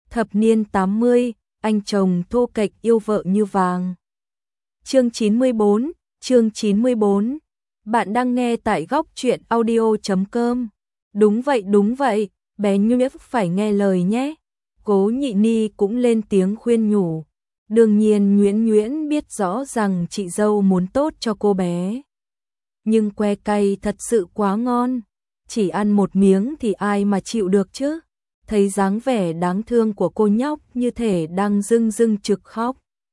Thập niên 80, anh chồng thô kệch yêu vợ như vàng. Chương 94, chương 94. Bạn đang nghe tại góc truyện audio.com. Đúng vậy, bé Nhuyễn phải nghe lời nhé. Cố Nhị Ni cũng lên tiếng khuyên nhủ. Đương nhiên Nhuyễn biết rõ rằng chị dâu muốn tốt cho cô bé. Nhưng que cay thật sự quá ngon. Chỉ ăn một miếng thì ai mà chịu được chứ. Thấy dáng vẻ đáng thương của cô nhóc như thể đang rưng rưng trực khóc.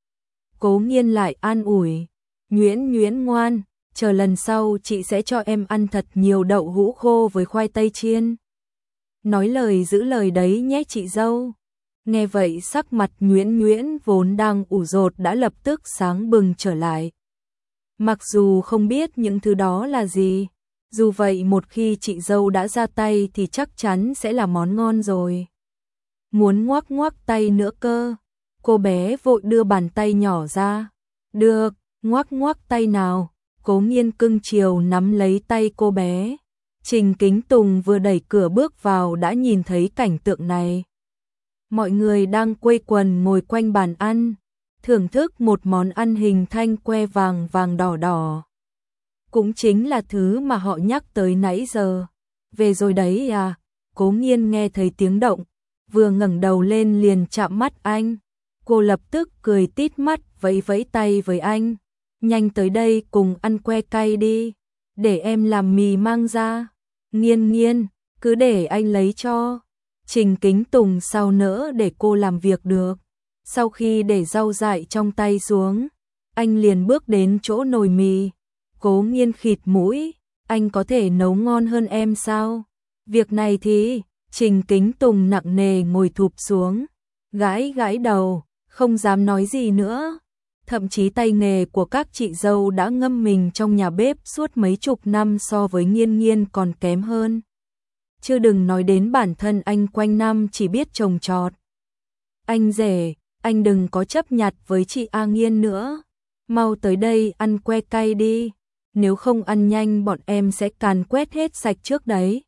Cố Nghiên lại an ủi. Nhuyễn ngoan, chờ lần sau chị sẽ cho em ăn thật nhiều đậu hũ khô với khoai tây chiên. Nói lời giữ lời đấy nhé chị dâu. Nghe vậy sắc mặt Nhuyễn vốn đang ủ rột đã lập tức sáng bừng trở lại. Mặc dù không biết những thứ đó là gì, dù vậy một khi chị dâu đã ra tay thì chắc chắn sẽ là món ngon rồi. Muốn ngoắc tay nữa cơ. Cô bé vội đưa bàn tay nhỏ ra. Được, ngoắc tay nào. Cố Nghiên cưng chiều nắm lấy tay cô bé. Trình Kính Tùng vừa đẩy cửa bước vào đã nhìn thấy cảnh tượng này. Mọi người đang quây quần ngồi quanh bàn ăn, thưởng thức một món ăn hình thanh que vàng đỏ. Cũng chính là thứ mà họ nhắc tới nãy giờ. Về rồi đấy à? Cố Nghiên nghe thấy tiếng động, vừa ngẩng đầu lên liền chạm mắt anh. Cô lập tức cười tít mắt vẫy tay với anh. Nhanh tới đây cùng ăn que cay đi, để em làm mì mang ra. Nghiên, cứ để anh lấy cho. Trình Kính Tùng sao nỡ để cô làm việc được. Sau khi để rau dại trong tay xuống, anh liền bước đến chỗ nồi mì. Cố Nghiên khịt mũi, anh có thể nấu ngon hơn em sao? Việc này thì, Trình Kính Tùng nặng nề ngồi thụp xuống, gãi đầu, không dám nói gì nữa. Thậm chí tay nghề của các chị dâu đã ngâm mình trong nhà bếp suốt mấy chục năm so với Nghiên còn kém hơn. Chứ đừng nói đến bản thân anh quanh năm chỉ biết trồng trọt. Anh rể, anh đừng có chấp nhặt với chị A Nghiên nữa. Mau tới đây ăn que cay đi. Nếu không ăn nhanh bọn em sẽ càn quét hết sạch trước đấy.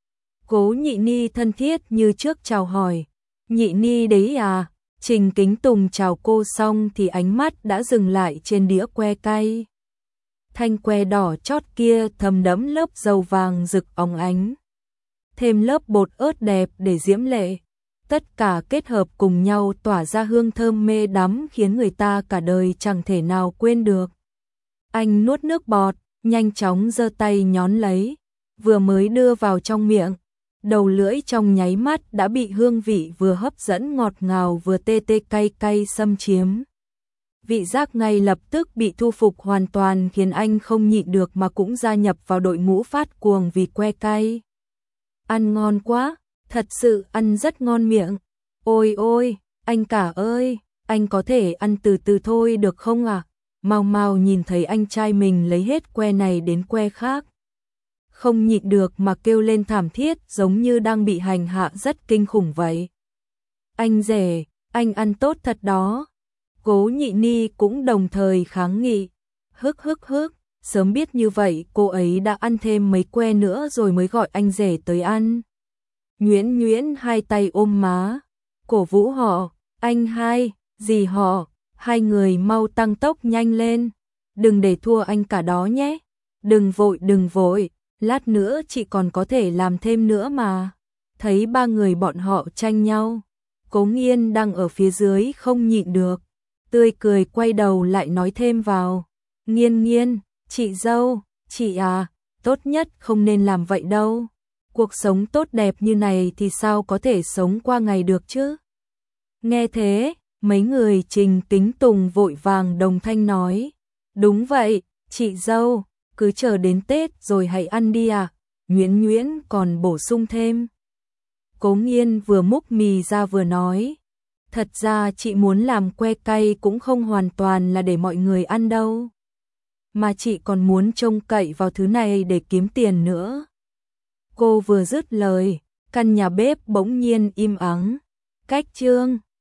Cố Nhị Ni thân thiết như trước chào hỏi. Nhị Ni đấy à? Trình Kính Tùng chào cô xong thì ánh mắt đã dừng lại trên đĩa que cay. Thanh que đỏ chót kia thấm đẫm lớp dầu vàng rực óng ánh. Thêm lớp bột ớt đẹp để diễm lệ. Tất cả kết hợp cùng nhau tỏa ra hương thơm mê đắm khiến người ta cả đời chẳng thể nào quên được. Anh nuốt nước bọt, nhanh chóng giơ tay nhón lấy. Vừa mới đưa vào trong miệng, đầu lưỡi trong nháy mắt đã bị hương vị vừa hấp dẫn ngọt ngào vừa tê cay xâm chiếm. Vị giác ngay lập tức bị thu phục hoàn toàn khiến anh không nhịn được mà cũng gia nhập vào đội ngũ phát cuồng vì que cay. Ăn ngon quá, thật sự ăn rất ngon miệng. Ôi, anh cả ơi, anh có thể ăn từ từ thôi được không ạ? Mau nhìn thấy anh trai mình lấy hết que này đến que khác. Không nhịn được mà kêu lên thảm thiết giống như đang bị hành hạ rất kinh khủng vậy. Anh rể, anh ăn tốt thật đó. Cố Nhị Ni cũng đồng thời kháng nghị. Hức, sớm biết như vậy cô ấy đã ăn thêm mấy que nữa rồi mới gọi anh rể tới ăn. Nhuyễn hai tay ôm má, cổ vũ họ, anh hai, dì họ, hai người mau tăng tốc nhanh lên. Đừng để thua anh cả đó nhé. Đừng vội. Lát nữa chị còn có thể làm thêm nữa mà. Thấy ba người bọn họ tranh nhau, Cố Nghiên đang ở phía dưới không nhịn được, tươi cười quay đầu lại nói thêm vào. Nghiên, chị dâu, chị à, tốt nhất không nên làm vậy đâu. Cuộc sống tốt đẹp như này thì sao có thể sống qua ngày được chứ? Nghe thế, mấy người Trình Kính Tùng vội vàng đồng thanh nói. Đúng vậy, chị dâu. Cứ chờ đến Tết rồi hãy ăn đi à. Nhuyễn còn bổ sung thêm. Cố Nghiên vừa múc mì ra vừa nói. Thật ra chị muốn làm que cay cũng không hoàn toàn là để mọi người ăn đâu. Mà chị còn muốn trông cậy vào thứ này để kiếm tiền nữa. Cô vừa dứt lời, căn nhà bếp bỗng nhiên im ắng. Cách chương